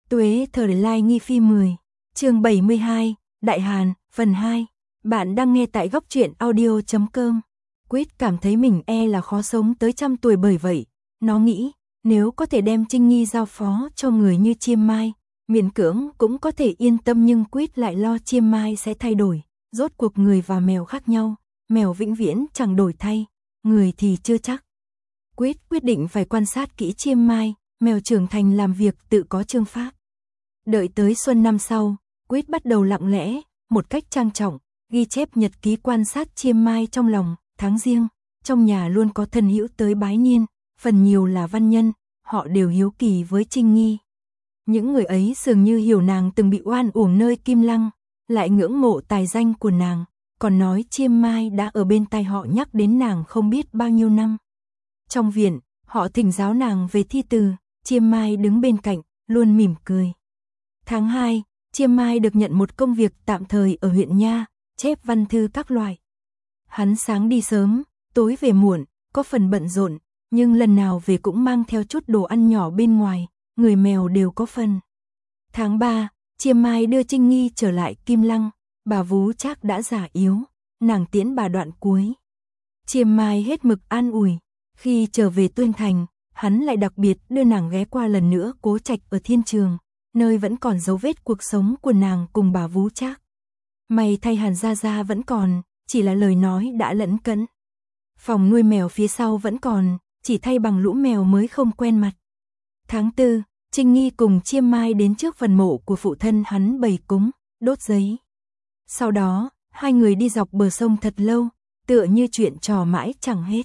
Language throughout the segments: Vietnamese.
Tuế thời lai nghi phi 10, chương 72, Đại Hàn, phần 2. Bạn đang nghe tại góc truyện audio.com. Quyết cảm thấy mình là khó sống tới 100 tuổi, bởi vậy nó nghĩ nếu có thể đem Trinh Nghi giao phó cho người như Chiêm Mai, miễn cưỡng cũng có thể yên tâm, nhưng Quyết lại lo Chiêm Mai sẽ thay đổi. Rốt cuộc người và mèo khác nhau, mèo vĩnh viễn chẳng đổi thay, người thì chưa chắc. Quyết quyết định phải quan sát kỹ Chiêm Mai, mèo trưởng thành làm việc tự có chương pháp. Đợi tới xuân năm sau, Quyết bắt đầu lặng lẽ, một cách trang trọng, ghi chép nhật ký quan sát Chiêm Mai trong lòng. Tháng Giêng, trong nhà luôn có thân hữu tới bái niên, phần nhiều là văn nhân, họ đều hiếu kỳ với Trinh Nghi. Những người ấy dường như hiểu nàng từng bị oan uổng nơi Kim Lăng, lại ngưỡng mộ tài danh của nàng, còn nói Chiêm Mai đã ở bên tai họ nhắc đến nàng không biết bao nhiêu năm. Trong viện, họ thỉnh giáo nàng về thi từ, Chiêm Mai đứng bên cạnh, luôn mỉm cười. Tháng 2, Chiêm Mai được nhận một công việc tạm thời ở huyện Nha, chép văn thư các loại. Hắn sáng đi sớm, tối về muộn, có phần bận rộn, nhưng lần nào về cũng mang theo chút đồ ăn nhỏ bên ngoài, người mèo đều có phần. Tháng 3, Chiêm Mai đưa Trinh Nghi trở lại Kim Lăng, bà Vú Trác đã già yếu, nàng tiễn bà đoạn cuối. Chiêm Mai hết mực an ủi, khi trở về Tuyên Thành, hắn lại đặc biệt đưa nàng ghé qua lần nữa Cố Trạch ở Thiên Trường, nơi vẫn còn dấu vết cuộc sống của nàng cùng bà Vú Trác. May thay Hàn Gia Gia vẫn còn, chỉ là lời nói đã lẫn cẫn. Phòng nuôi mèo phía sau vẫn còn, chỉ thay bằng lũ mèo mới không quen mặt. Tháng 4, Trinh Nghi cùng Chiêm Mai đến trước phần mộ của phụ thân hắn bày cúng, đốt giấy. Sau đó, hai người đi dọc bờ sông thật lâu, tựa như chuyện trò mãi chẳng hết.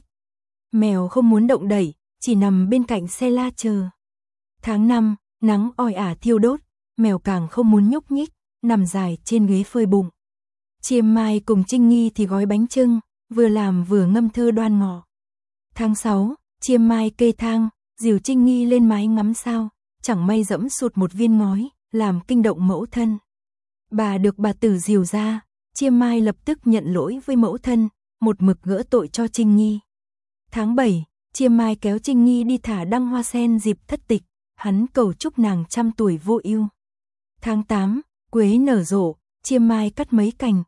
Mèo không muốn động đậy, chỉ nằm bên cạnh xe la chờ. Tháng 5, nắng oi ả thiêu đốt, mèo càng không muốn nhúc nhích, nằm dài trên ghế phơi bụng. Chiêm Mai cùng Trinh Nghi thì gói bánh chưng, vừa làm vừa ngâm thơ đoan ngọ. Tháng 6, Chiêm Mai kê thang, dìu Trinh Nghi lên mái ngắm sao, chẳng may dẫm sụt một viên ngói, làm kinh động mẫu thân. Bà được bà tử dìu ra, Chiêm Mai lập tức nhận lỗi với mẫu thân, một mực gỡ tội cho Trinh Nghi. Tháng 7, Chiêm Mai kéo Trinh Nghi đi thả đăng hoa sen dịp thất tịch, hắn cầu chúc nàng 100 tuổi vô ưu. Tháng 8, quế nở rộ, Chiêm Mai cắt mấy cành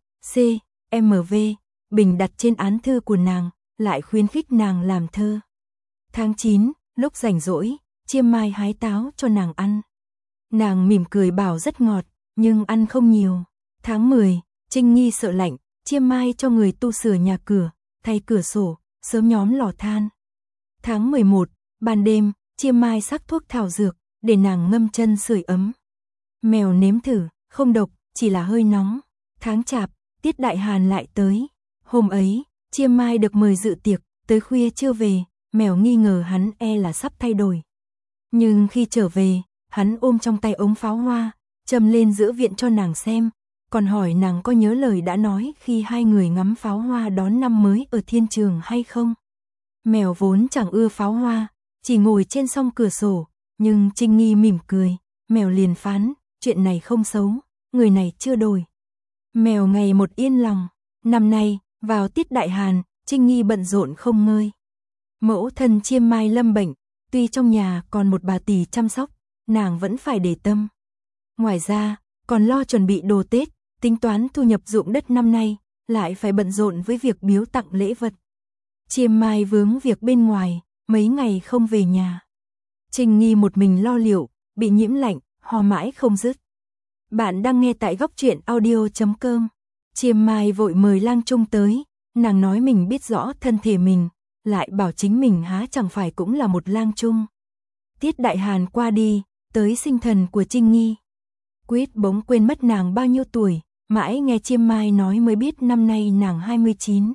CMV, bình đặt trên án thư của nàng, lại khuyến khích nàng làm thơ. Tháng 9, lúc rảnh rỗi, Chiêm Mai hái táo cho nàng ăn. Nàng mỉm cười bảo rất ngọt, nhưng ăn không nhiều. Tháng 10, Trinh Nghi sợ lạnh, Chiêm Mai cho người tu sửa nhà cửa, thay cửa sổ, sớm nhóm lò than. Tháng 11, ban đêm, Chiêm Mai sắc thuốc thảo dược, để nàng ngâm chân sưởi ấm. Mèo nếm thử, không độc, chỉ là hơi nóng. Tháng Chạp, Tiết Đại Hàn lại tới. Hôm ấy, Chiêm Mai được mời dự tiệc, tới khuya chưa về, mèo nghi ngờ hắn là sắp thay đổi. Nhưng khi trở về, hắn ôm trong tay ống pháo hoa, châm lên giữa viện cho nàng xem, còn hỏi nàng có nhớ lời đã nói khi hai người ngắm pháo hoa đón năm mới ở Thiên Trường hay không. Mèo vốn chẳng ưa pháo hoa, chỉ ngồi trên song cửa sổ, nhưng Trinh Nghi mỉm cười, mèo liền phán, chuyện này không xấu, người này chưa đổi. Mèo ngày một yên lòng. Năm nay, vào Tiết Đại Hàn, Trinh Nghi bận rộn không ngơi. Mẫu thân Chiêm Mai lâm bệnh, tuy trong nhà còn một bà tỷ chăm sóc, nàng vẫn phải để tâm. Ngoài ra, còn lo chuẩn bị đồ Tết, tính toán thu nhập ruộng đất năm nay, lại phải bận rộn với việc biếu tặng lễ vật. Chiêm Mai vướng việc bên ngoài, mấy ngày không về nhà. Trinh Nghi một mình lo liệu, bị nhiễm lạnh, ho mãi không dứt. Bạn đang nghe tại góc truyện audio.com. Chiêm Mai vội mời lang trung tới, nàng nói mình biết rõ thân thể mình, lại bảo chính mình há chẳng phải cũng là một lang trung. Tiết Đại Hàn qua đi, tới sinh thần của Trinh Nghi. Quyết bỗng quên mất nàng bao nhiêu tuổi, mãi nghe Chiêm Mai nói mới biết năm nay nàng 29.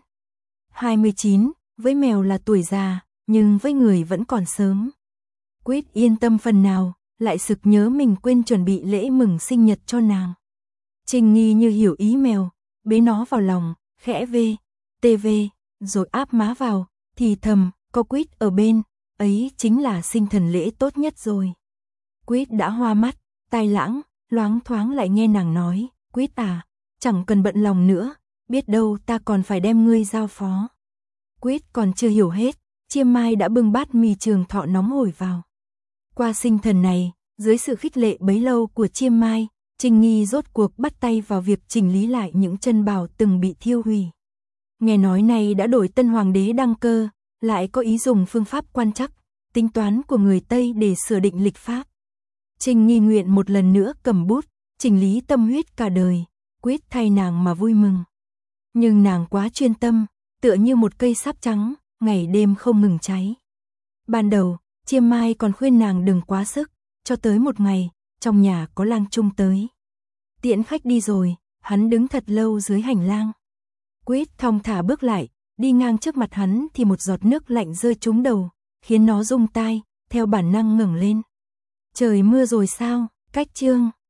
29, với mèo là tuổi già, nhưng với người vẫn còn sớm. Quyết yên tâm phần nào, lại sực nhớ mình quên chuẩn bị lễ mừng sinh nhật cho nàng. Trinh Nghi như hiểu ý mèo, bế nó vào lòng, khẽ TV, rồi áp má vào, thì thầm, có Quyết ở bên, ấy chính là sinh thần lễ tốt nhất rồi. Quyết đã hoa mắt, tai lãng, loáng thoáng lại nghe nàng nói, Quyết à, chẳng cần bận lòng nữa, biết đâu ta còn phải đem ngươi giao phó. Quyết còn chưa hiểu hết, Chiêm Mai đã bưng bát mì Trường Thọ nóng hổi vào. Qua sinh thần này, Dưới sự khích lệ bấy lâu của Chiêm Mai, Trình Nghi rốt cuộc bắt tay vào việc chỉnh lý lại những chân bào từng bị thiêu hủy. Nghe nói này đã đổi tân hoàng đế đăng cơ, lại có ý dùng phương pháp quan trắc, tính toán của người Tây để sửa định lịch pháp. Trình Nghi nguyện một lần nữa cầm bút, chỉnh lý tâm huyết cả đời, quyết thay nàng mà vui mừng. Nhưng nàng quá chuyên tâm, tựa như một cây sáp trắng, ngày đêm không ngừng cháy. Ban đầu, Chiêm Mai còn khuyên nàng đừng quá sức, cho tới một ngày, trong nhà có lang trung tới. Tiễn khách đi rồi, hắn đứng thật lâu dưới hành lang. Quyết thong thả bước lại, đi ngang trước mặt hắn thì một giọt nước lạnh rơi trúng đầu, khiến nó rung tai, theo bản năng ngẩng lên. Trời mưa rồi sao? Cách chương